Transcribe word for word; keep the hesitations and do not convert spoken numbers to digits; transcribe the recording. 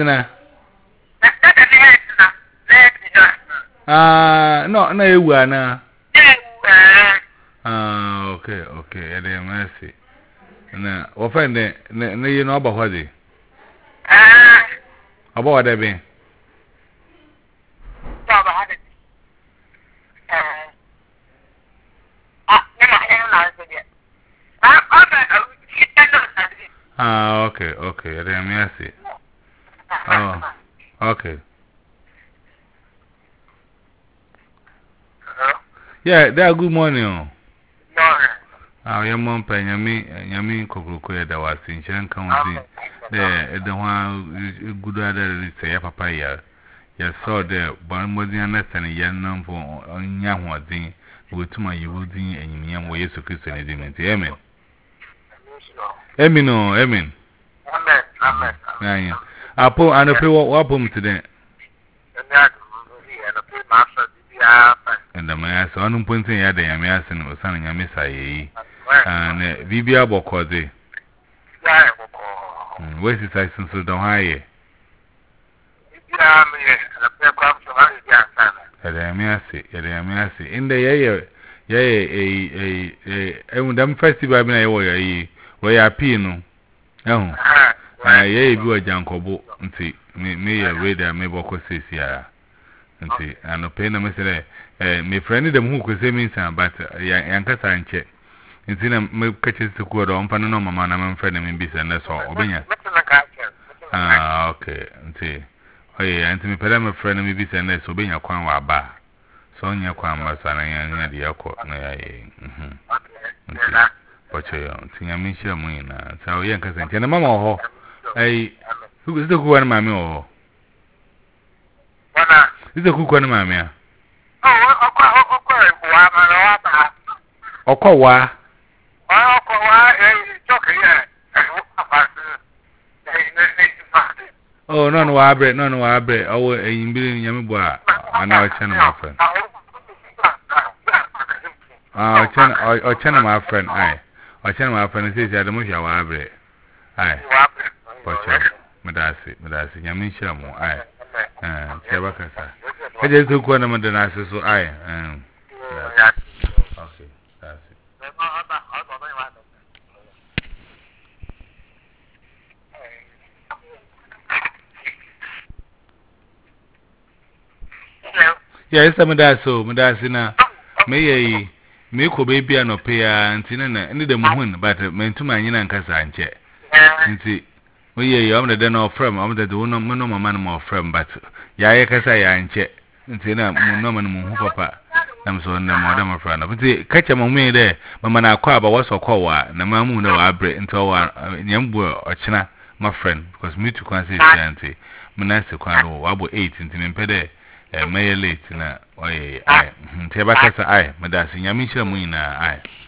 Na. Ah, no, no, you are na. Ah, okay, okay. And then mercy. Na, what find the, no, you know about what? Ah, about what I mean. Ah, okay, okay. And then mercy. Oh, okay. Yeah, that good morning. Ah, your mom pay yami, yami kokoko da wasi chan county. There, the one good other say papa ya. Ya saw there, but more than understand yan number on yan one thing. With to my you would in and yam way so Christian. Amen. Amen, no, amen. Amen. Amen. I put and a pay what home today. And the mass on pointing at the Yamas and was son Yamisa. And Vibia Bokoze. Where's his license so don't hire? Yamiasi, Yamiasi. In the year, yea, a a a them festival, I way, where I pino. Oh, I yea, you a jankobo, and see, me a radar, may boko says ya. And see, and no pain, I say, me friend them who could say me some, but Yankasa and check. And see, me catches the quarter on Panama, man, I'm friend in business, and that's all. Ah, okay, and see. Oh, yeah, and to me, Padama friend, and maybe send us obeying a quan wa bar. So, on your quan was an idea, the alcohol. Hm. But you think I mean, sure, Moina. So, young cousin, and a mamma, I who is the one, mammy? Oh, is the cook one, mammy? Oh, call wa? Oh, no, no, I break, no, no, I break. Oh, a billion Yamibua. I know a channel, my friend. Ah, or channel, my friend. Aye, or channel, my friend. Says, I don't know how I break. Aye, but Madasi, Madasi, Yamisha, mo. Aye, and Tabakasa. I just took one of the nurses, so I am. Okay, that's it. Yes, I'm a so, Madasina. May I make a baby and a pair and Tina and the moon, but meant to my Yan Casa and chair. And see, we are the no firm, I'm the one of no man more firm, but Yaya Casa and chair. And Tina, no man, papa. I'm so no more than my friend. But the catch a moment there, Mamma Quaba was a call, and the mamma no I break into a young boy or China, my friend, because me to consider auntie. Manassa Quano, Wabo eight into Impede. Eh, may late na oye ai Tabakasa ai Madasi Yamisha Muina ai